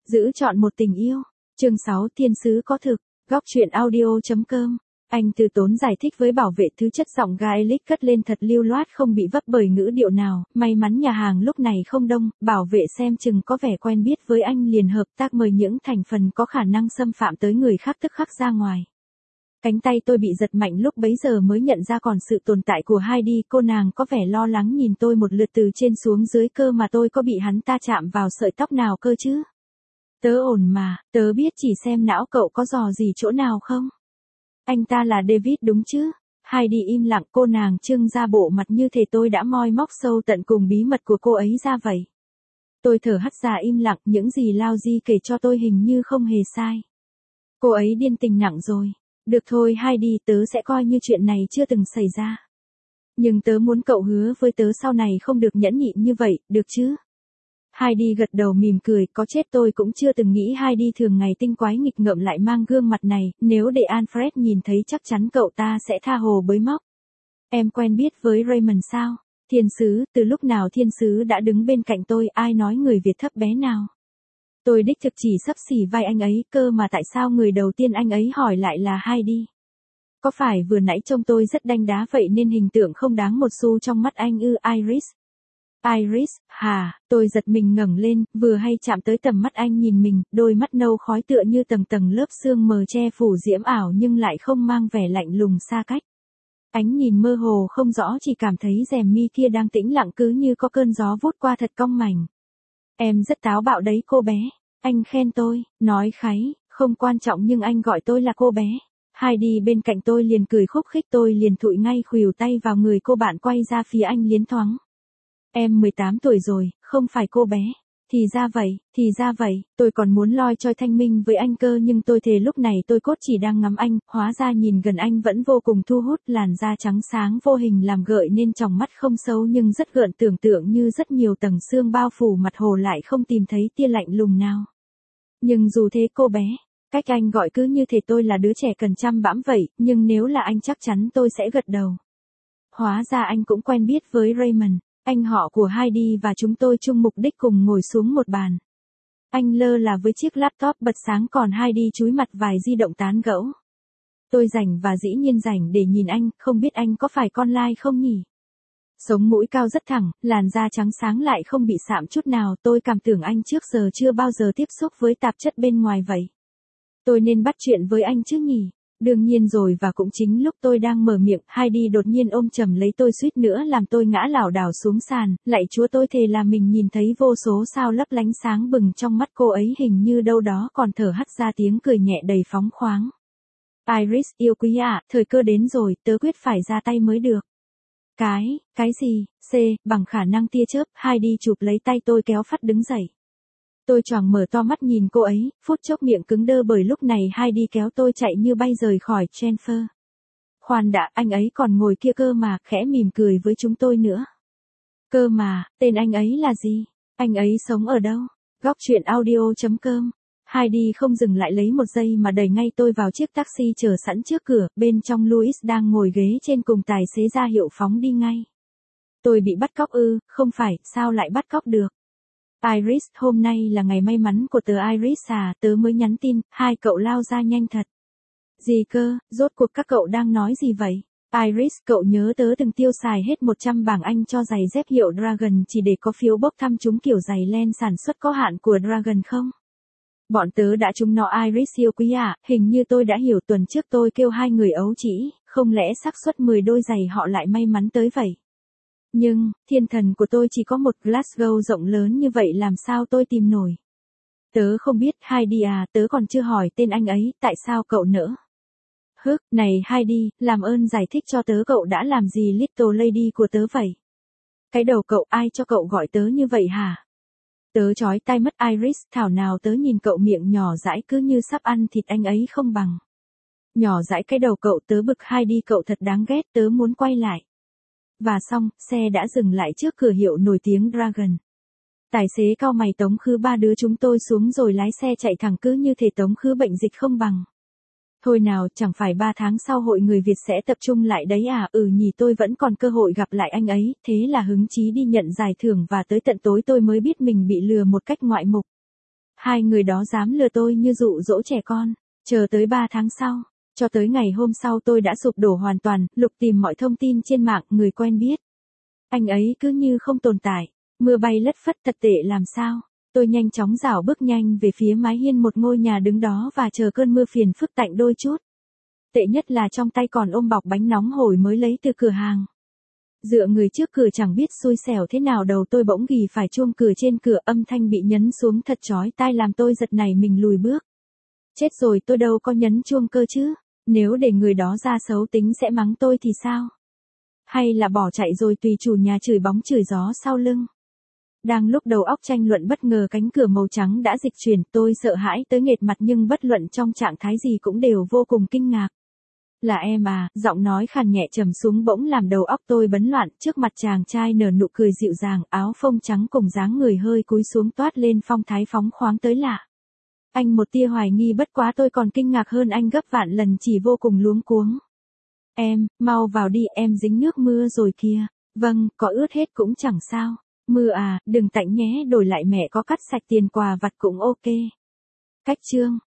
Giữ chọn một tình yêu. Chương 6 Thiên sứ có thực. Góc truyện audio.com. Anh từ tốn giải thích với bảo vệ thứ chất giọng Gaelic cất lên thật lưu loát không bị vấp bởi ngữ điệu nào. May mắn nhà hàng lúc này không đông, bảo vệ xem chừng có vẻ quen biết với anh liền hợp tác mời những thành phần có khả năng xâm phạm tới người khác tức khắc ra ngoài. Cánh tay tôi bị giật mạnh lúc bấy giờ mới nhận ra còn sự tồn tại của Heidi. Cô nàng có vẻ lo lắng nhìn tôi một lượt từ trên xuống dưới, cơ mà tôi có bị hắn ta chạm vào sợi tóc nào cơ chứ? Tớ ổn mà, tớ biết, chỉ xem não cậu có dò gì chỗ nào không? Anh ta là David đúng chứ? Heidi im lặng, cô nàng trưng ra bộ mặt như thể tôi đã moi móc sâu tận cùng bí mật của cô ấy ra vậy. Tôi thở hắt ra im lặng, những gì Lauji kể cho tôi hình như không hề sai. Cô ấy điên tình nặng rồi. Được thôi Heidi, tớ sẽ coi như chuyện này chưa từng xảy ra. Nhưng tớ muốn cậu hứa với tớ sau này không được nhẫn nhịn như vậy, được chứ? Heidi gật đầu mỉm cười, có chết tôi cũng chưa từng nghĩ Heidi thường ngày tinh quái nghịch ngợm lại mang gương mặt này, nếu để Alfred nhìn thấy chắc chắn cậu ta sẽ tha hồ bới móc. Em quen biết với Raymond sao? Thiên sứ, từ lúc nào thiên sứ đã đứng bên cạnh tôi, ai nói người Việt thấp bé nào? Tôi đích thực chỉ xấp xỉ vai anh ấy, cơ mà tại sao người đầu tiên anh ấy hỏi lại là Heidi? Có phải vừa nãy trông tôi rất đanh đá vậy nên hình tượng không đáng một xu trong mắt anh ư? Iris? Iris, hả? Tôi giật mình ngẩng lên, vừa hay chạm tới tầm mắt anh nhìn mình, đôi mắt nâu khói tựa như tầng tầng lớp sương mờ che phủ diễm ảo nhưng lại không mang vẻ lạnh lùng xa cách. Ánh nhìn mơ hồ không rõ, chỉ cảm thấy rèm mi kia đang tĩnh lặng cứ như có cơn gió vút qua thật cong mảnh. Em rất táo bạo đấy cô bé. Anh khen tôi, nói kháy, không quan trọng nhưng anh gọi tôi là cô bé. Heidi bên cạnh tôi liền cười khúc khích, tôi liền thụi ngay khuỷu tay vào người cô bạn quay ra phía anh liến thoáng. Em 18 tuổi rồi, không phải cô bé. Thì ra vậy, tôi còn muốn loi choi thanh minh với anh cơ nhưng tôi thề lúc này tôi cốt chỉ đang ngắm anh, hóa ra nhìn gần anh vẫn vô cùng thu hút, làn da trắng sáng vô hình làm gợi nên tròng mắt không xấu nhưng rất gợn, tưởng tượng như rất nhiều tầng xương bao phủ mặt hồ lại không tìm thấy tia lạnh lùng nào. Nhưng dù thế cô bé, cách anh gọi cứ như thể tôi là đứa trẻ cần chăm bẵm vậy, nhưng nếu là anh chắc chắn tôi sẽ gật đầu. Hóa ra anh cũng quen biết với Raymond. Anh họ của Heidi và chúng tôi chung mục đích cùng ngồi xuống một bàn. Anh lơ là với chiếc laptop bật sáng còn Heidi chúi mặt vài di động tán gẫu. Tôi rảnh và dĩ nhiên rảnh để nhìn anh, không biết anh có phải con lai không nhỉ? Sống mũi cao rất thẳng, làn da trắng sáng lại không bị sạm chút nào, tôi cảm tưởng anh trước giờ chưa bao giờ tiếp xúc với tạp chất bên ngoài vậy. Tôi nên bắt chuyện với anh chứ nhỉ? Đương nhiên rồi, và cũng chính lúc tôi đang mở miệng, Heidi đột nhiên ôm chầm lấy tôi suýt nữa làm tôi ngã lảo đảo xuống sàn, lạy Chúa tôi thề là mình nhìn thấy vô số sao lấp lánh sáng bừng trong mắt cô ấy, hình như đâu đó còn thở hắt ra tiếng cười nhẹ đầy phóng khoáng. Iris yêu quý ạ, thời cơ đến rồi, tớ quyết phải ra tay mới được. Cái gì? Bằng khả năng tia chớp, Heidi chụp lấy tay tôi kéo phắt đứng dậy. Tôi choàng mở to mắt nhìn cô ấy, phút chốc miệng cứng đơ bởi lúc này Heidi kéo tôi chạy như bay rời khỏi Chenfer. Khoan đã, anh ấy còn ngồi kia cơ mà, khẽ mỉm cười với chúng tôi nữa. Cơ mà, tên anh ấy là gì? Anh ấy sống ở đâu? Góc truyện audio.com. Heidi không dừng lại lấy một giây mà đẩy ngay tôi vào chiếc taxi chờ sẵn trước cửa, bên trong Louis đang ngồi ghế trên cùng tài xế ra hiệu phóng đi ngay. Tôi bị bắt cóc ư? Không phải, sao lại bắt cóc được? Iris, hôm nay là ngày may mắn của tớ Iris à, tớ mới nhắn tin, hai cậu lao ra nhanh thật. Gì cơ, rốt cuộc các cậu đang nói gì vậy? Iris, cậu nhớ tớ từng tiêu xài hết 100 bảng Anh cho giày dép hiệu Dragon chỉ để có phiếu bốc thăm trúng kiểu giày len sản xuất có hạn của Dragon không? Bọn tớ đã trúng nó Iris yêu quý à, hình như tôi đã hiểu, tuần trước tôi kêu hai người ấu trĩ, không lẽ xác suất 10 đôi giày họ lại may mắn tới vậy? Nhưng, thiên thần của tôi chỉ có một Glasgow rộng lớn như vậy làm sao tôi tìm nổi. Tớ không biết, Heidi à, tớ còn chưa hỏi tên anh ấy, tại sao cậu nỡ? Này Heidi, làm ơn giải thích cho tớ cậu đã làm gì Little Lady của tớ vậy? Cái đầu cậu, ai cho cậu gọi tớ như vậy hả? Tớ chói tai mất Iris, thảo nào tớ nhìn cậu miệng nhỏ dãi cứ như sắp ăn thịt anh ấy không bằng. Nhỏ dãi cái đầu cậu, tớ bực Heidi, cậu thật đáng ghét, tớ muốn quay lại. Và xong, xe đã dừng lại trước cửa hiệu nổi tiếng Dragon. Tài xế cau mày tống khứ ba đứa chúng tôi xuống rồi lái xe chạy thẳng cứ như thể tống khứ bệnh dịch không bằng. Thôi nào, chẳng phải 3 tháng sau hội người Việt sẽ tập trung lại đấy à? Nhỉ, tôi vẫn còn cơ hội gặp lại anh ấy, thế là hứng chí đi nhận giải thưởng và tới tận tối tôi mới biết mình bị lừa một cách ngoại mục. Hai người đó dám lừa tôi như dụ dỗ trẻ con. Chờ tới 3 tháng sau, cho tới ngày hôm sau tôi đã sụp đổ hoàn toàn, lục tìm mọi thông tin trên mạng, người quen biết. Anh ấy cứ như không tồn tại, mưa bay lất phất thật tệ làm sao. Tôi nhanh chóng rảo bước nhanh về phía mái hiên một ngôi nhà đứng đó và chờ cơn mưa phiền phức tạnh đôi chút. Tệ nhất là trong tay còn ôm bọc bánh nóng hổi mới lấy từ cửa hàng. Dựa người trước cửa chẳng biết xui xẻo thế nào đầu tôi bỗng ghì phải chuông cửa trên cửa, âm thanh bị nhấn xuống thật chói tai làm tôi giật nảy mình lùi bước. Chết rồi, tôi đâu có nhấn chuông cơ chứ, nếu để người đó ra xấu tính sẽ mắng tôi thì sao? Hay là bỏ chạy rồi tùy chủ nhà chửi bóng chửi gió sau lưng? Đang lúc đầu óc tranh luận bất ngờ cánh cửa màu trắng đã dịch chuyển, tôi sợ hãi tới nghệt mặt nhưng bất luận trong trạng thái gì cũng đều vô cùng kinh ngạc. Là em à, giọng nói khàn nhẹ trầm xuống bỗng làm đầu óc tôi bấn loạn, trước mặt chàng trai nở nụ cười dịu dàng, áo phông trắng cùng dáng người hơi cúi xuống toát lên phong thái phóng khoáng tới lạ. Anh một tia hoài nghi, bất quá tôi còn kinh ngạc hơn anh gấp vạn lần, chỉ vô cùng luống cuống. Em, mau vào đi, em dính nước mưa rồi kìa. Vâng, có ướt hết cũng chẳng sao. Mưa à, đừng tạnh nhé, đổi lại mẹ có cắt sạch tiền quà vặt cũng ok. Cách chương